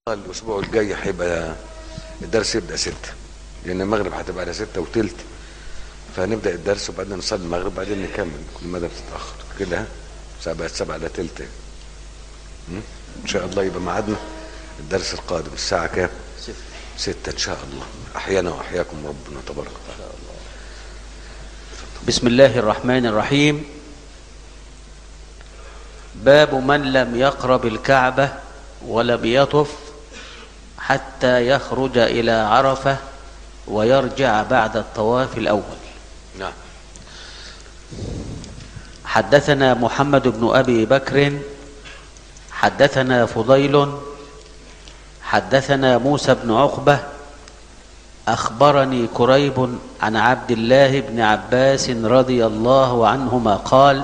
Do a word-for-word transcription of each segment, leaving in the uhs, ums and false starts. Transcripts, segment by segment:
الاسبوع الجاي هيبقى الدرس يبدا ستة، لان المغرب هتبقى على ستة وتلت، فهنبدا الدرس وبعدين نصلي المغرب وبعدين نكمل كل مدى بتتاخر كده. ها الساعه بقت سبعة الا تلت. ان شاء الله يبقى ميعادنا الدرس القادم الساعه كام؟ ستة ان شاء الله. احيانا واحياكم ربنا تبارك وتعالى. بسم الله الرحمن الرحيم. باب من لم يقرب الكعبة ولم يطف حتى يخرج إلى عرفة ويرجع بعد الطواف الأول. نعم. حدثنا محمد بن أبي بكر حدثنا فضيل حدثنا موسى بن عقبة أخبرني كريب عن عبد الله بن عباس رضي الله عنهما قال: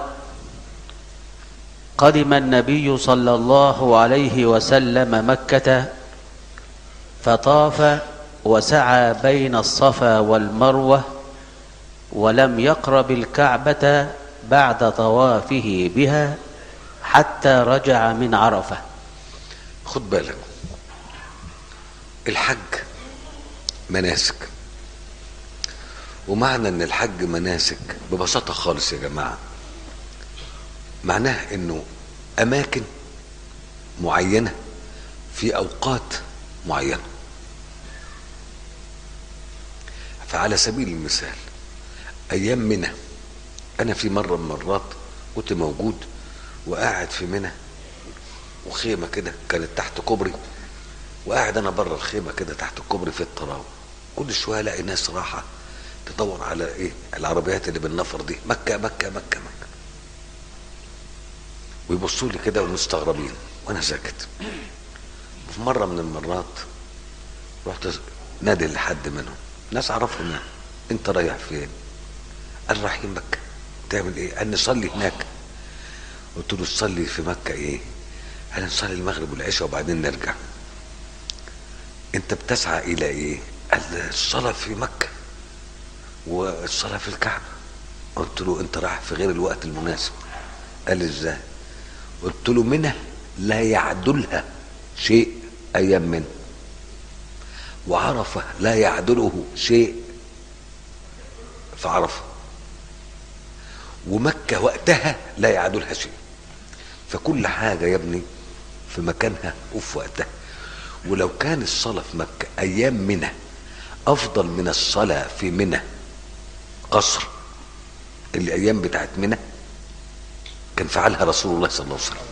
قدم النبي صلى الله عليه وسلم مكة فطاف وسعى بين الصفا والمروة ولم يقرب الكعبة بعد طوافه بها حتى رجع من عرفة. خد بالك، الحج مناسك، ومعنى ان الحج مناسك ببساطة خالص يا جماعة معناه انه اماكن معينة في اوقات معينة. فعلى سبيل المثال ايام منى، انا في مرة من المرات كنت موجود وقاعد في منى وخيمة كده كانت تحت كوبري، وقاعد انا بره الخيمة كده تحت الكوبري في الطراوة. كل شوية الاقي ناس راحة تدور على ايه العربيات اللي بالنفر دي، مكة مكة مكة مكة، ويبصوا لي كده ومستغربين وانا ساكت. وفي مرة من المرات رحت نادي لحد منهم، ناس اعرفهم يعني: انت رايح فين؟ قال: رايحين مكة. تعمل ايه؟ قال: نصلي هناك. قلت له: تصلي في مكة ايه؟ قال: نصلي المغرب والعشاء وبعدين نرجع. انت بتسعى الى ايه؟ قال: الصلاة في مكة والصلاة في الكعبة. قلت له: انت رايح في غير الوقت المناسب. قال: ازاي؟ قلت له: منى لا يعدلها شيء ايام منى، وعرفة لا يعدله شيء في عرفة، ومكة وقتها لا يعدلها شيء. فكل حاجة يا ابني في مكانها وفي وقتها. ولو كان الصلاة في مكة ايام منى افضل من الصلاة في منى قصر الايام بتاعت منى كان فعلها رسول الله صلى الله عليه وسلم.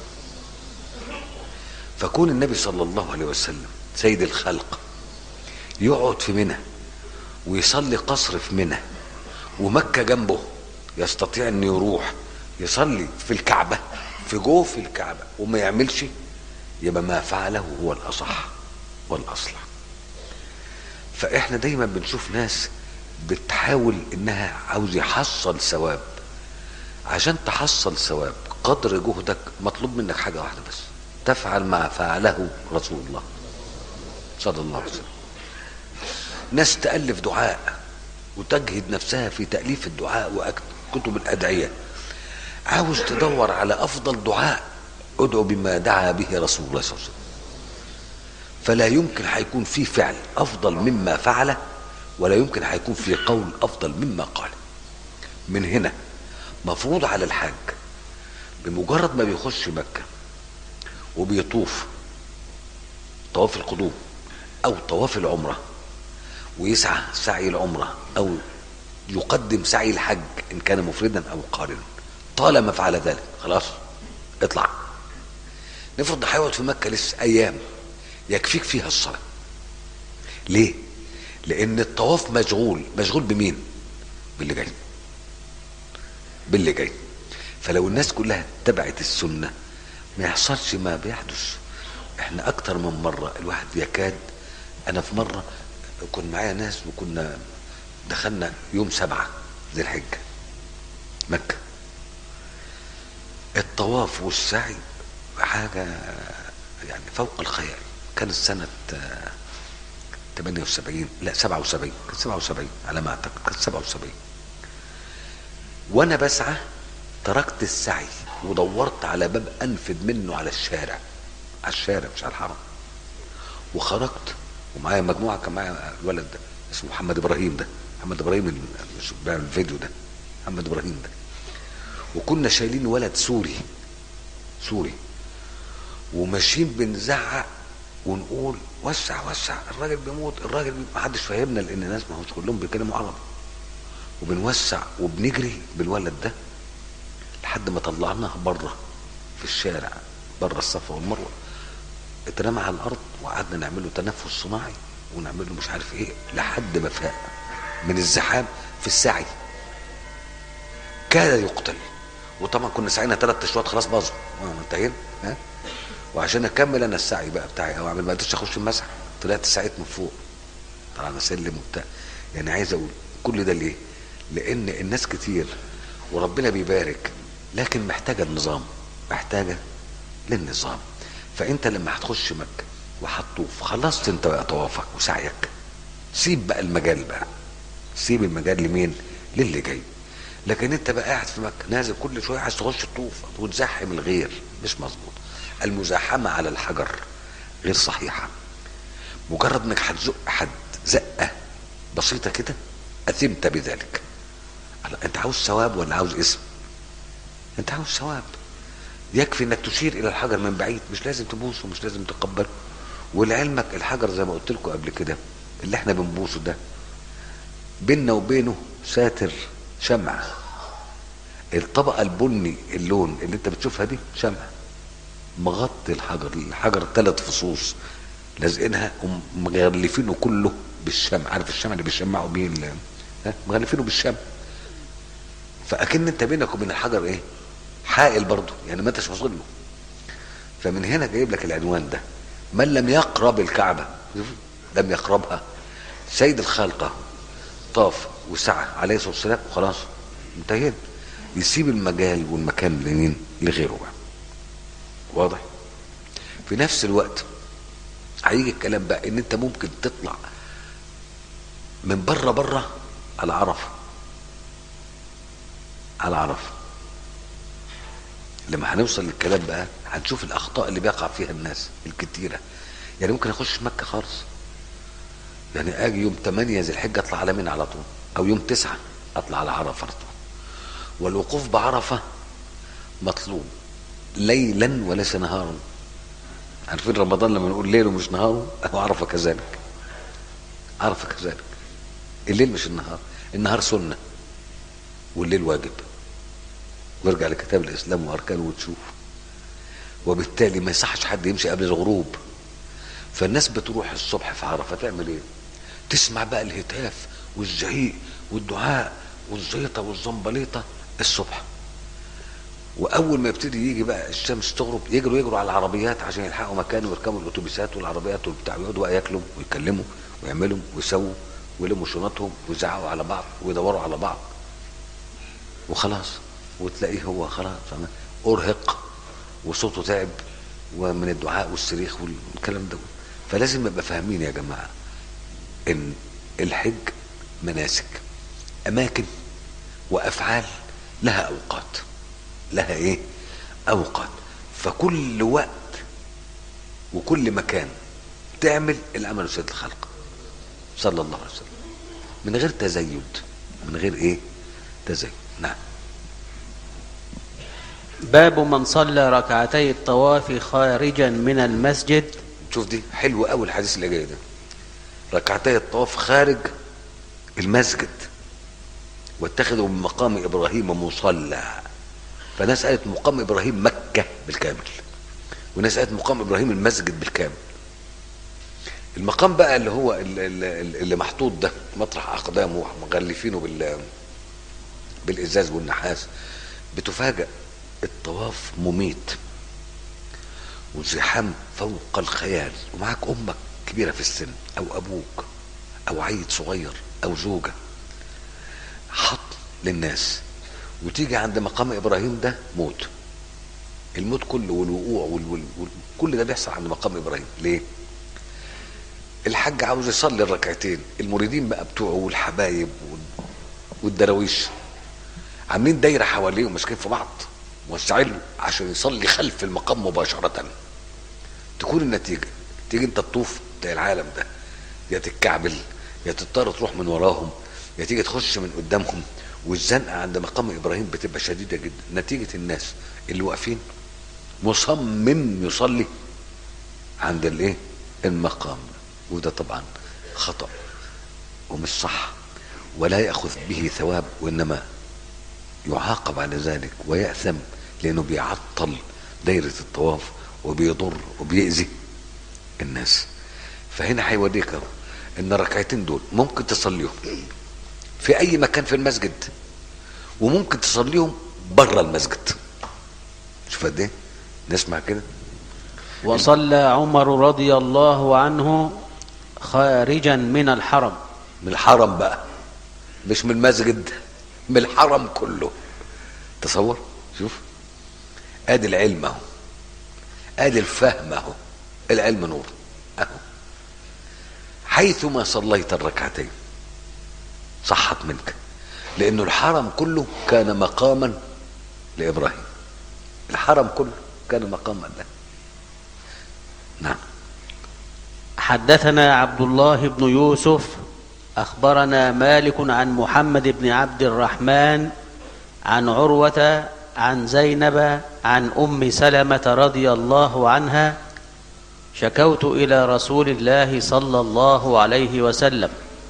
فكون النبي صلى الله عليه وسلم سيد الخلق يقعد في منى ويصلي قصر في منى ومكة جنبه، يستطيع انه يروح يصلي في الكعبة في جوف الكعبة وما يعملش، يبقى ما فعله هو الاصح والاصلح. فاحنا دايما بنشوف ناس بتحاول انها عاوز يحصل ثواب. عشان تحصل ثواب قدر جهدك مطلوب منك حاجة واحدة بس: تفعل ما فعله رسول الله صلى الله عليه وسلم. ناس تألف دعاء وتجهد نفسها في تأليف الدعاء وكتب الأدعية. عاوز تدور على أفضل دعاء، ادعو بما دعا به رسول الله صلى الله عليه وسلم. فلا يمكن هيكون في فعل أفضل مما فعله، ولا يمكن هيكون في قول أفضل مما قال. من هنا مفروض على الحاج بمجرد ما بيخش مكة وبيطوف طواف القدوم او طواف العمرة ويسعى سعي العمرة او يقدم سعي الحج ان كان مفردا او قارنا، طالما فعل ذلك خلاص اطلع. نفرض هيقعد في مكة لسه ايام، يكفيك فيها الصلاة. ليه؟ لان الطواف مشغول. مشغول بمين؟ باللي جاي باللي جاي فلو الناس كلها تبعت السنة ما يحصلش ما بيحدث. احنا اكتر من مرة الواحد يكاد، انا في مرة كنت معايا ناس وكنا دخلنا يوم سبعة ذي الحجة مكة، الطواف والسعي حاجة يعني فوق الخيال. كانت سنة ثمانية وسبعين لا سبعة وسبعين كانت سبعة وسبعين على ما اعتقد، كانت سبعة وسبعين. وانا بسعى تركت السعي ودورت على باب انفذ منه على الشارع، على الشارع مش على الحرم، وخرجت ومعايا مجموعه، كان معايا الولد ده اسمه محمد ابراهيم، ده محمد ابراهيم اللي بيعمل الفيديو ده، محمد ابراهيم ده. وكنا شايلين ولد سوري سوري وماشيين بنزعق ونقول وسع وسع الراجل بيموت الراجل بيموت. ما حدش فاهمنا لان الناس ما هوش كلهم بيتكلموا عربي، وبنوسع وبنجري بالولد ده لحد ما طلعناه بره في الشارع، بره الصفا والمروه. اترمى على الارض وقعدنا نعمل له تنفس صناعي ونعمل له مش عارف ايه لحد ما فاق من الزحام في السعي، كاد يقتل. وطبعا كنا سعينا ثلاث اشواط خلاص باظوا انتهينا. ها وعشان اكمل انا السعي بقى بتاعي او اعمل، ما قدرتش اخش المسح، طلعت سعيت من فوق طلعنا سلم وبتاع. يعني عايز اقول كل ده ليه؟ لان الناس كتير وربنا بيبارك، لكن محتاجه النظام، محتاجه للنظام. فانت لما هتخش مكه وهتطوف خلصت انت بقى طوافك وسعيك، سيب بقى المجال بقى، سيب المجال لمين؟ للي جاي. لكن انت بقى قاعد في مكه نازل كل شويه عايز تخش تطوف وتزحم الغير، مش مظبوط. المزاحمه على الحجر غير صحيحه. مجرد انك هتزق حد زقه بسيطه كده اثمت بذلك. انت عاوز ثواب ولا عاوز اسم؟ انت عاوز ثواب. يكفي انك تشير الى الحجر من بعيد، مش لازم تبوسه ومش لازم تقبله. ولعلمك الحجر زي ما قلت لكم قبل كده اللي احنا بنبوسه ده بيننا وبينه ساتر شمع. الطبقه البني اللون اللي انت بتشوفها دي شمع مغطي الحجر، الحجر ثلاث فصوص لازقينها ومغلفينه كله بالشمع. عارف الشمع اللي بيشمعوا بيه ال- ها مغلفينه بالشمع. فاكن انت بينك وبين الحجر ايه؟ حائل برضه، يعني ما انتش واصل له. فمن هنا جايب لك العنوان ده، من لم يقرب الكعبه لم يقربها. سيد الخلقه طاف وسعى عليه الصلاه والسلام وخلاص انتهينا. يسيب المجال والمكان لمين؟ لغيره بقى. واضح؟ في نفس الوقت هيجي الكلام بقى ان انت ممكن تطلع من بره بره على عرفه، على عرفه. لما هنوصل للكلام بقى هنشوف الاخطاء اللي بيقع فيها الناس الكتيره. يعني ممكن اخش مكه خالص، يعني اجي يوم ثمانية ذي الحجه اطلع على منى على طول، او يوم تسعة اطلع على عرفه على طول. والوقوف بعرفه مطلوب ليلا وليس نهارا. عارفين رمضان لما نقول ليله مش نهاره؟ او عرفه كذلك، عرفه كذلك. الليل مش النهار، النهار سنه والليل واجب. وارجع لكتاب الاسلام واركانه وتشوف. وبالتالي ما يصحش حد يمشي قبل الغروب. فالناس بتروح الصبح في عرفه تعمل ايه؟ تسمع بقى الهتاف والزعيق والدعاء والزيطه والزنبليطه الصبح. واول ما يبتدي يجي بقى الشمس تغرب يجروا يجروا على العربيات عشان يلحقوا مكان ويركبوا الاتوبيسات والعربيات والبتاع، ويقعدوا بقى ياكلوا ويتكلموا ويعملوا ويسووا ويلموا شنطهم ويزعقوا على بعض ويدوروا على بعض وخلاص. وتلاقيه هو خلاص ارهق وصوته تعب ومن الدعاء والصريخ والكلام ده. فلازم نبقى فاهمين يا جماعه ان الحج مناسك، اماكن وافعال لها اوقات، لها ايه؟ اوقات. فكل وقت وكل مكان تعمل العمل سيد الخلق صلى الله عليه وسلم من غير تزيد، من غير ايه؟ تزيد. نعم. باب من صلى ركعتي الطواف خارجا من المسجد. شوف دي حلوه قوي الحديث اللي جاي ده، ركعتي الطواف خارج المسجد. واتخذوا من مقام ابراهيم مصلى. فناس قالت مقام ابراهيم مكه بالكامل، وناس قالت مقام ابراهيم المسجد بالكامل. المقام بقى اللي هو اللي, اللي محطوط ده مطرح اقدامه مغلفينه بال بالازاز والنحاس، بتفاجأ الطواف مميت وزحام فوق الخيال، ومعاك امك كبيره في السن او ابوك او عيل صغير او زوجه حط للناس. وتيجي عند مقام ابراهيم ده موت، الموت كله والوقوع وكل ده بيحصل عند مقام ابراهيم. ليه؟ الحج عاوز يصلي الركعتين، المريدين بقى بتوعه والحبايب والدراويش عاملين دايره حواليه وماسكين في بعض موسعين له عشان يصلي خلف المقام مباشره. تكون النتيجه تيجي انت تطوف تلاقي العالم ده يا تتكعبل يا تضطر تروح من وراهم يا تيجي تخش من قدامهم. والزنقه عند مقام ابراهيم بتبقى شديده جدا نتيجه الناس اللي واقفين مصمم يصلي عند الايه المقام، وده طبعا خطأ ومش صح ولا يأخذ به ثواب، وإنما يعاقب على ذلك ويأثم لأنه بيعطل دايرة الطواف وبيضر وبيأذي الناس. فهنا هيوريك ان الركعتين دول ممكن تصليهم في اي مكان في المسجد وممكن تصليهم بره المسجد. شوف قد ايه نسمع كده. وصلى عمر رضي الله عنه خارجا من الحرم. من الحرم بقى، مش من المسجد، من الحرم كله. تصور، شوف ادي العلم اهو، ادي الفهم اهو، العلم نور اهو. حيثما صليت الركعتين صحت منك، لانه الحرم كله كان مقاما لابراهيم، الحرم كله كان مقاما له. نعم. حدثنا عبد الله بن يوسف أخبرنا مالك عن محمد بن عبد الرحمن عن عروة عن زينب عن أم سلمة رضي الله عنها شكوت إلى رسول الله صلى الله عليه وسلم.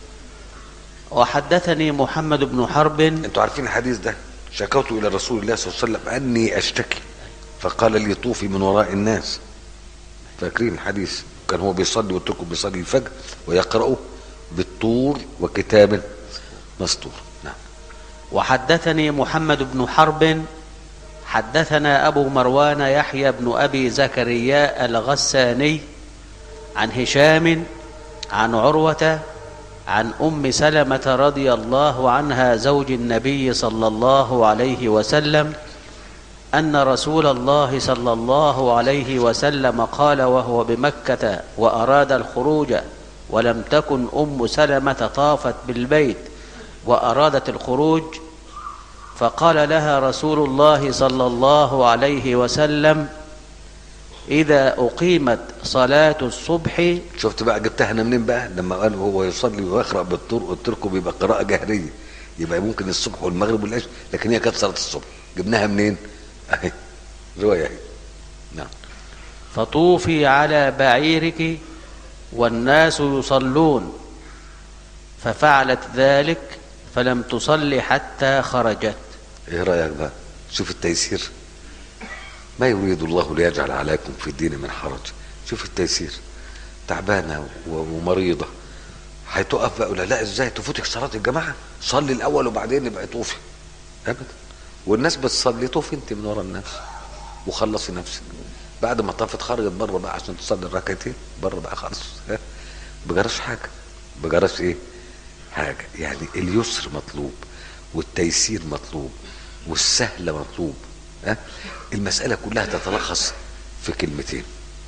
وحدثني محمد بن حرب. انتوا عارفين الحديث ده، شكوت إلى رسول الله صلى الله عليه وسلم أني أشتكي فقال لي طوفي من وراء الناس. فاكرين الحديث؟ كان هو بيصلي واتركه بيصلي الفجر ويقرأه بالطور وكتاب مسطور. نعم. وحدثني محمد بن حرب حدثنا أبو مروان يحيى بن أبي زكريا الغساني عن هشام عن عروة عن أم سلمة رضي الله عنها زوج النبي صلى الله عليه وسلم أن رسول الله صلى الله عليه وسلم قال وهو بمكة وأراد الخروج ولم تكن أم سلمة طافت بالبيت وأرادت الخروج، فقال لها رسول الله صلى الله عليه وسلم إذا أقيمت صلاة الصبح. شفت بقى جبتها أنا منين بقى؟ لما قال هو يصلي ويقرأ بالطور، قلت لكم بيبقى قراءة جهرية، يبقى ممكن الصبح والمغرب والعشاء، لكن هي كانت صلاة الصبح. جبناها منين؟ أهي رواية أهي. نعم. فطوفي على بعيرك والناس يصلون، ففعلت ذلك فلم تصلي حتى خرجت. ايه رأيك بقى؟ شوف التيسير، ما يريد الله ليجعل عليكم في الدين من حرج. شوف التيسير، تعبانة ومريضة هتقف بقى ولا لا؟ ازاي تفوتك صلاة الجماعة؟ صلي الاول وبعدين يبقى طوفي. ابدا، والناس بتصلي طوفي انت من ورا الناس وخلصي نفسك. بعد ما طافت خرجت بره بقى عشان تصلي الركعتين بره بقى خالص. بجرش حاجة، بجرش ايه حاجة. يعني اليسر مطلوب والتيسير مطلوب والسهل مطلوب. ها؟ المسألة كلها تتلخص في كلمتين.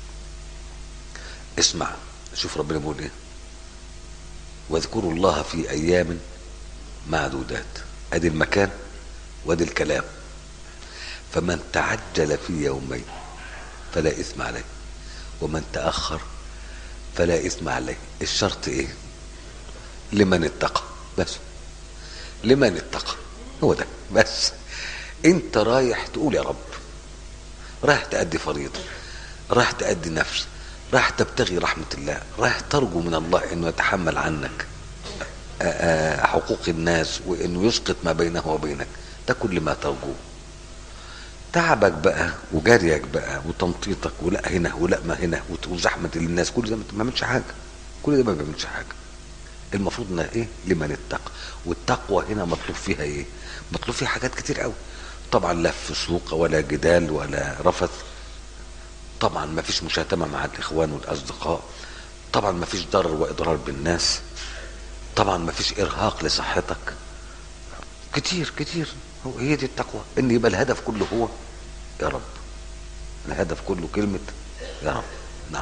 اسمع، شوف ربنا بيقول ايه: واذكروا الله في ايام معدودات. ادي المكان وادي الكلام. فمن تعجل في يومين فلا اثم عليه ومن تأخر فلا اثم عليه. الشرط ايه؟ لمن اتقى. بس لمن اتقى، هو ده بس. انت رايح تقول يا رب، رايح تأدي فريضة، رايح تأدي نفس، رايح تبتغي رحمة الله، رايح ترجو من الله انه يتحمل عنك حقوق الناس وانه يسقط ما بينه وبينك. ده كل ما ترجوه. تعبك بقى وجريك بقى وتنطيطك ولا هنا ولا ما هنا وزحمة الناس، كل ده ما بيعملش حاجة. كل ده ما بيعملش حاجة. المفروض انها ايه؟ لمن اتقى. والتقوى هنا مطلوب فيها ايه؟ مطلوب فيها حاجات كتير قوي. طبعا لا فسوق ولا جدال ولا رفث، طبعا ما فيش مشاتمة مع الاخوان والاصدقاء، طبعا ما فيش ضرر واضرار بالناس، طبعا ما فيش ارهاق لصحتك. كتير كتير. هو هي دي التقوى، ان يبقى الهدف كله هو يا رب. الهدف كله كلمة يا رب. نعم.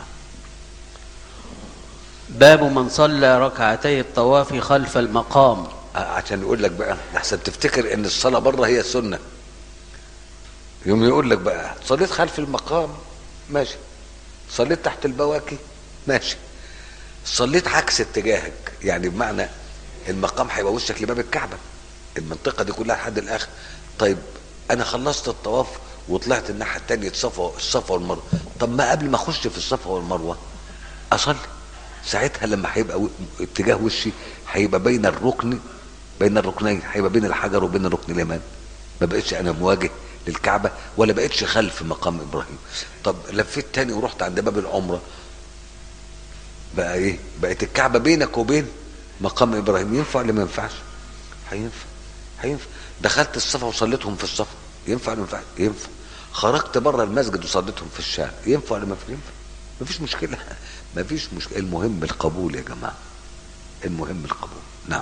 باب من صلى ركعتي الطواف خلف المقام. عشان يقول لك بقى احسن تفتكر ان الصلاة بره هي السنة. يوم يقول لك بقى صليت خلف المقام ماشي، صليت تحت البواكي ماشي، صليت عكس اتجاهك، يعني بمعنى المقام هيبقى وشك لباب الكعبة، المنطقة دي كلها لحد الآخر. طيب أنا خلصت الطواف وطلعت الناحية التانية الصفا الصفا والمروة، طب ما قبل ما أخش في الصفا والمروة أصلي، ساعتها لما هيبقى و- اتجاه وشي هيبقى بين الركن بين الركنين، هيبقى بين الحجر وبين الركن اليماني، ما بقتش أنا مواجه للكعبة ولا بقتش خلف مقام إبراهيم. طب لفيت تاني ورحت عند باب العمرة، بقى ايه؟ بقت الكعبة بينك وبين مقام ابراهيم، ينفع ولا ما ينفعش؟ هينفع هينفع. دخلت الصفا وصليتهم في الصفا، ينفع ولا ما ينفعش؟ ينفع. خرجت بره المسجد وصليتهم في الشارع، ينفع ولا ما ينفع؟ مفيش مشكلة، مفيش مشكلة. المهم القبول يا جماعة، المهم القبول. نعم.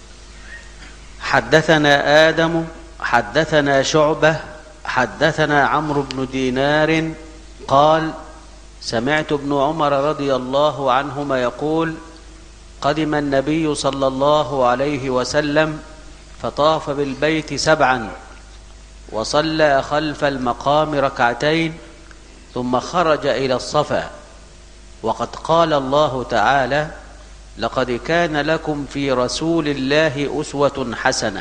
حدثنا آدم حدثنا شعبة حدثنا عمرو بن دينار قال سمعت ابن عمر رضي الله عنهما يقول قدم النبي صلى الله عليه وسلم فطاف بالبيت سبعا وصلى خلف المقام ركعتين ثم خرج إلى الصفا، وقد قال الله تعالى لقد كان لكم في رسول الله أسوة حسنة.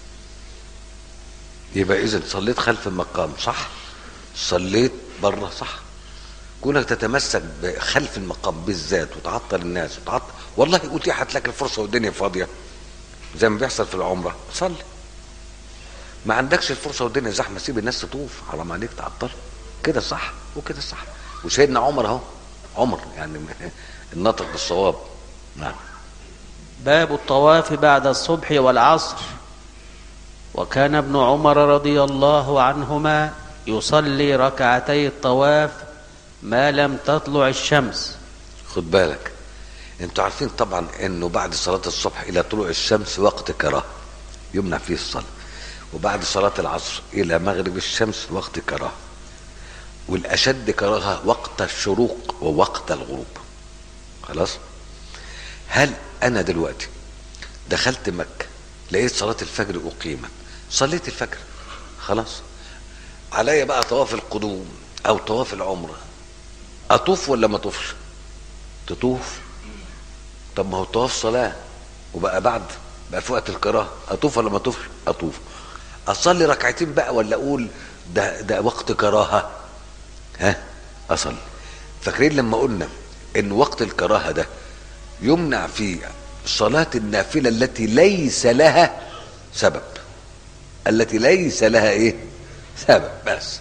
يبقى إذن صليت خلف المقام صح، صليت بره صح. كونك تتمسك بخلف المقام بالذات وتعطل الناس وتعطل، والله أتيحت لك الفرصة والدنيا فاضية زي ما بيحصل في العمرة، صلي. ما عندكش الفرصة والدنيا زحمة، سيب الناس تطوف، حرام عليك تعطل. كده صح وكده صح. وسيدنا عمر اهو، عمر يعني الناطق بالصواب. نعم. باب الطواف بعد الصبح والعصر. وكان ابن عمر رضي الله عنهما يصلي ركعتي الطواف ما لم تطلع الشمس. خد بالك، انتوا عارفين طبعا انه بعد صلاة الصبح الى طلوع الشمس وقت كراهة يمنع فيه الصلاة، وبعد صلاة العصر الى مغرب الشمس وقت كراهة، والاشد كراهة وقت الشروق ووقت الغروب. خلاص. هل انا دلوقتي دخلت مكة لقيت صلاة الفجر اقيمت، صليت الفجر خلاص، عليا بقى طواف القدوم او طواف العمرة، اطوف ولا ما اطوفش؟ تطوف. طب ما هو الطواف صلاة وبقى بعد بقى في وقت الكراهة، اطوف ولا ما اطوفش؟ اطوف. اصلي ركعتين بقى ولا اقول ده ده وقت كراهة؟ ها، اصلي. فاكرين لما قلنا ان وقت الكراهة ده يمنع فيه صلاة النافلة التي ليس لها سبب، التي ليس لها ايه؟ سبب. بس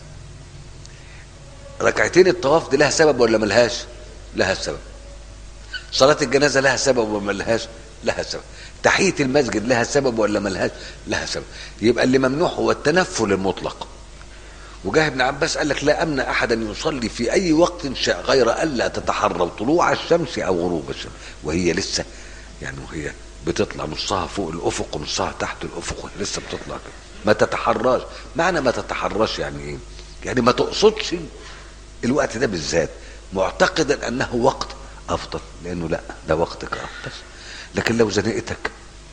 ركعتين الطواف دي لها سبب ولا ملهاش؟ لها سبب. صلاة الجنازة لها سبب ولا ملهاش؟ لها سبب. تحية المسجد لها سبب ولا ملهاش؟ لها سبب. يبقى اللي ممنوع هو التنفل المطلق. وجاه ابن عباس قال لك لا امنع احدا يصلي في اي وقت شاء غير الا تتحروا طلوع الشمس او غروب الشمس، وهي لسه يعني وهي بتطلع نصها فوق الافق ونصها تحت الافق وهي لسه بتطلع كده. ما تتحراش. معنى ما تتحراش يعني ايه؟ يعني ما تقصدش الوقت ده بالذات معتقدا انه وقت افضل، لانه لا ده وقت كراهه بس. لكن لو زنقتك،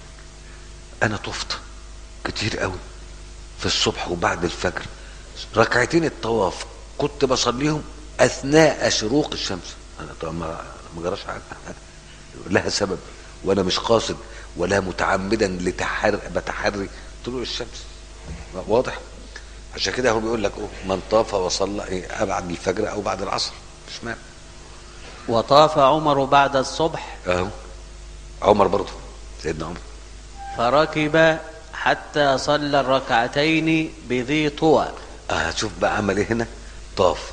انا طفت كتير قوي في الصبح وبعد الفجر ركعتين الطواف كنت بصليهم اثناء شروق الشمس، انا طبعا ما ما جراش حاجه، لها سبب وانا مش قاصد ولا متعمدا لتحر بتحري طلوع الشمس. واضح؟ عشان كده هو بيقول لك من طاف وصلى ايه بعد الفجر او بعد العصر مش معنى. وطاف عمر بعد الصبح اهو عمر برضه، سيدنا عمر فركب حتى صلى الركعتين بذي طوى. اه شوف بقى عمل ايه هنا. طاف،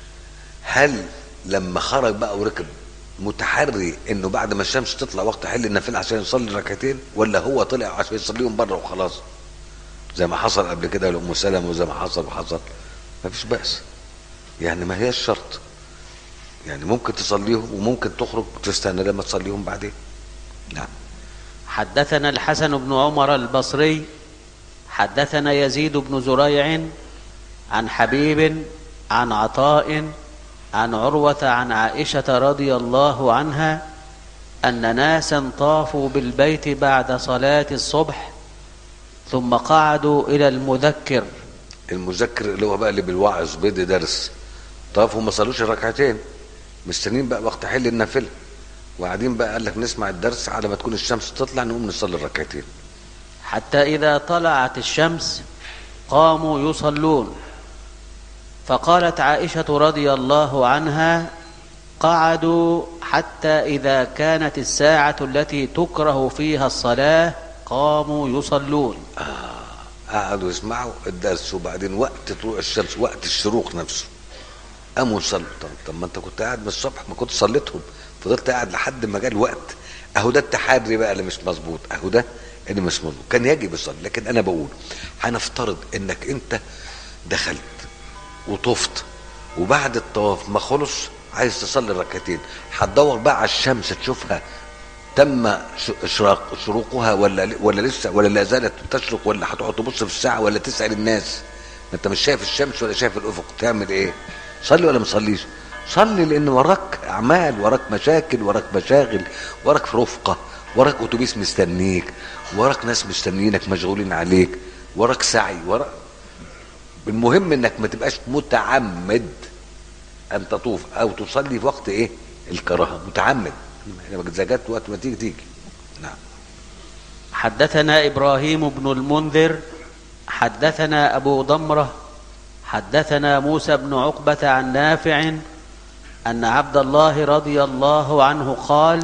هل لما خرج بقى وركب متحري انه بعد ما الشمس تطلع وقت حل النافله عشان يصلي ركعتين، ولا هو طلع عشان يصليهم بره وخلاص زي ما حصل قبل كده لأم سلمة وزي ما حصل وحصل؟ ما فيش بأس يعني، ما هي الشرط يعني، ممكن تصليهم وممكن تخرج تستنى لما تصليهم بعدين. نعم. حدثنا الحسن بن عمر البصري حدثنا يزيد بن زريع عن حبيب عن عطاء عن عروة عن عائشة رضي الله عنها أن ناسا طافوا بالبيت بعد صلاة الصبح ثم قعدوا إلى المذكر. المذكر اللي هو بقى اللي بالوعظ بدي درس، طافوا ما صلوش الركعتين، مستنين بقى وقت حل النافلة، وقاعدين بقى قال لك نسمع الدرس على ما تكون الشمس تطلع نقوم نصلي الركعتين. حتى إذا طلعت الشمس قاموا يصلون. فقالت عائشة رضي الله عنها: قعدوا حتى إذا كانت الساعة التي تكره فيها الصلاة قاموا يصلون. آه. قعدوا يسمعوا الدرس وبعدين وقت طلوع الشمس وقت الشروق نفسه قاموا يصلوا. طب, طب ما انت كنت قاعد من الصبح ما كنت صليتهم، فضلت قاعد لحد ما جاء الوقت. اهو ده التحري بقى اللي مش مظبوط، اهو ده اللي مش مظبوط. كان يجب يصلي. لكن انا بقول هنفترض انك انت دخلت وطفت وبعد الطواف ما خلص عايز تصلي ركعتين، هتدور بقى على الشمس تشوفها تم اشراق شروقها ولا ولا لسه ولا لا زالت تشرق، ولا هتقعد تبص في الساعه ولا تسال الناس؟ ما انت مش شايف الشمس ولا شايف الافق، تعمل ايه؟ صلي ولا ما تصليش؟ صلي، لان وراك اعمال، وراك مشاكل، وراك مشاغل، وراك رفقه، وراك اتوبيس مستنيك، وراك ناس مستنيينك مشغولين عليك، وراك سعي، وراك. المهم انك ما تبقاش متعمد ان تطوف او تصلي في وقت ايه؟ الكراهه. متعمد اذا جت وقت ما تيجي تيجي. نعم. حدثنا إبراهيم بن المنذر حدثنا أبو ضمرة حدثنا موسى بن عقبة عن نافع أن عبد الله رضي الله عنه قال: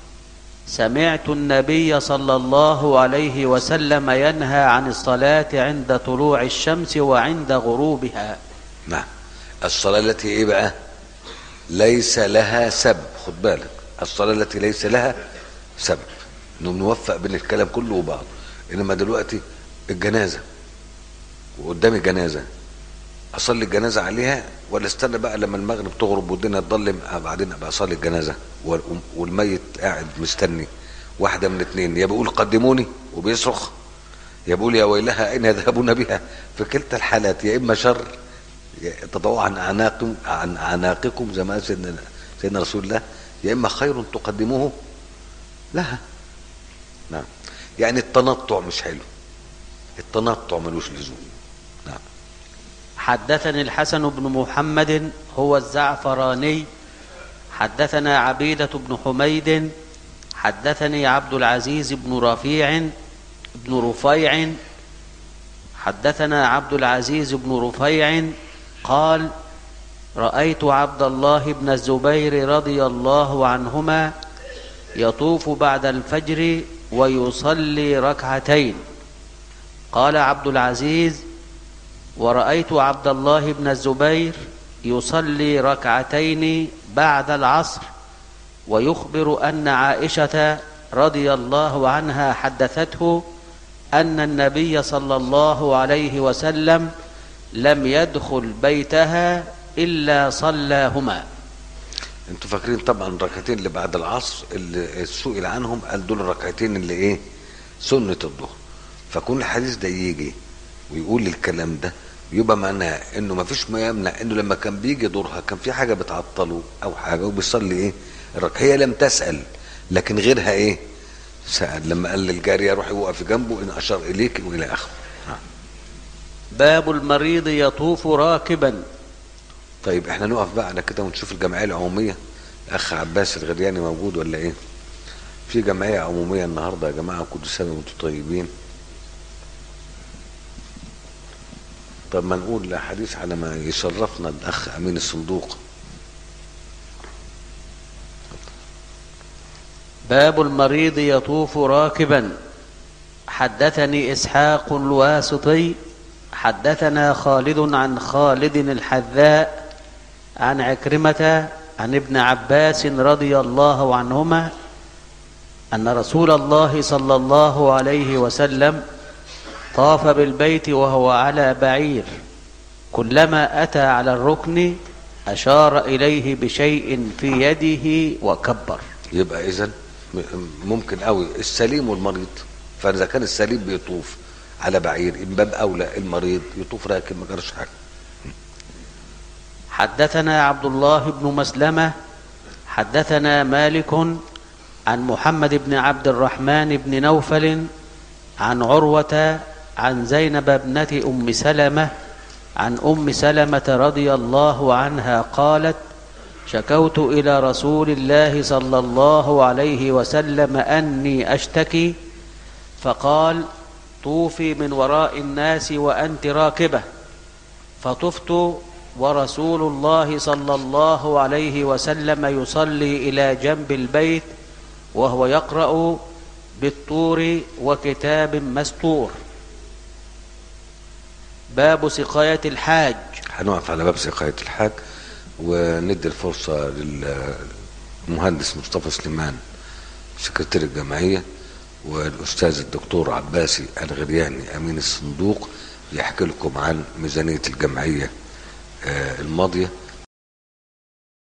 سمعت النبي صلى الله عليه وسلم ينهى عن الصلاة عند طلوع الشمس وعند غروبها. نعم. الصلاة التي ايه بقى؟ ليس لها سبب. خد بالك، الصلاة التي ليس لها سبب، انه نوفق بين الكلام كله وبعض. انما دلوقتي الجنازة وقدامي جنازة، اصلي الجنازة عليها ولا استنى بقى لما المغرب تغرب والدنيا تضلم بعدين ابقى اصلي الجنازة؟ والميت قاعد مستني. واحدة من اتنين، يا بيقول قدموني وبيصرخ، يا بيقول يا ويلها اين يذهبون بها. في كلتا الحالات يا اما شر تضعوا عن اعناقكم عن اعناقكم زي ما سيدنا سيدنا رسول الله، يا اما خير تقدموه لها. نعم. يعني التنطع مش حلو، التنطع ملوش لزوم. نعم. حدثني الحسن بن محمد هو الزعفراني حدثنا عبيدة بن حميد حدثني عبد العزيز بن رفيع بن رفيع حدثنا عبد العزيز بن رفيع قال: رأيت عبد الله بن الزبير رضي الله عنهما يطوف بعد الفجر ويصلي ركعتين. قال عبد العزيز: ورأيت عبد الله بن الزبير يصلي ركعتين بعد العصر، ويخبر أن عائشة رضي الله عنها حدثته أن النبي صلى الله عليه وسلم لم يدخل بيتها إلا صلاهما. انتوا فاكرين طبعا الركعتين اللي بعد العصر اللي سئل عنهم قال دول الركعتين اللي ايه؟ سنة الظهر. فكون الحديث ده يجي ويقول الكلام ده يبقى معناه انه ما فيش ما يمنع انه لما كان بيجي دورها كان في حاجة بتعطله او حاجة وبيصلي ايه؟ الركعة. هي لم تسأل، لكن غيرها ايه؟ سأل لما قال للجارية روحي وقف جنبه ان اشار اليك والى اخره. باب المريض يطوف راكبا. طيب احنا نقف بقى على كده ونشوف الجمعية العمومية. الاخ عباس الغرياني موجود ولا ايه؟ في جمعية عمومية النهاردة يا جماعة، كل سنة وانتم طيبين. طب ما نقول حديث على ما يشرفنا الاخ امين الصندوق. باب المريض يطوف راكبا. حدثني إسحاق الواسطي حدثنا خالد عن خالد الحذاء عن عكرمة عن ابن عباس رضي الله عنهما أن رسول الله صلى الله عليه وسلم طاف بالبيت وهو على بعير، كلما أتى على الركن أشار إليه بشيء في يده وكبر. يبقى إذن ممكن قوي السليم والمريض، فإذا كان السليم بيطوف على بعير من باب أولى المريض يطوف راكب ما جرش حاجة. حدثنا عبد الله بن مسلمة حدثنا مالك عن محمد بن عبد الرحمن بن نوفل عن عروة عن زينب ابنة أم سلمة عن أم سلمة رضي الله عنها قالت: شكوت إلى رسول الله صلى الله عليه وسلم أني أشتكي، فقال: طوفي من وراء الناس وأنت راكبة. فطفت ورسول الله صلى الله عليه وسلم يصلي إلى جنب البيت وهو يقرأ بالطور وكتاب مسطور. باب سقاية الحاج. هنقف على باب سقاية الحاج وندي الفرصة للمهندس مصطفى سليمان سكرتير الجمعية والأستاذ الدكتور عباسي الغرياني أمين الصندوق يحكي لكم عن ميزانية الجمعية الماضية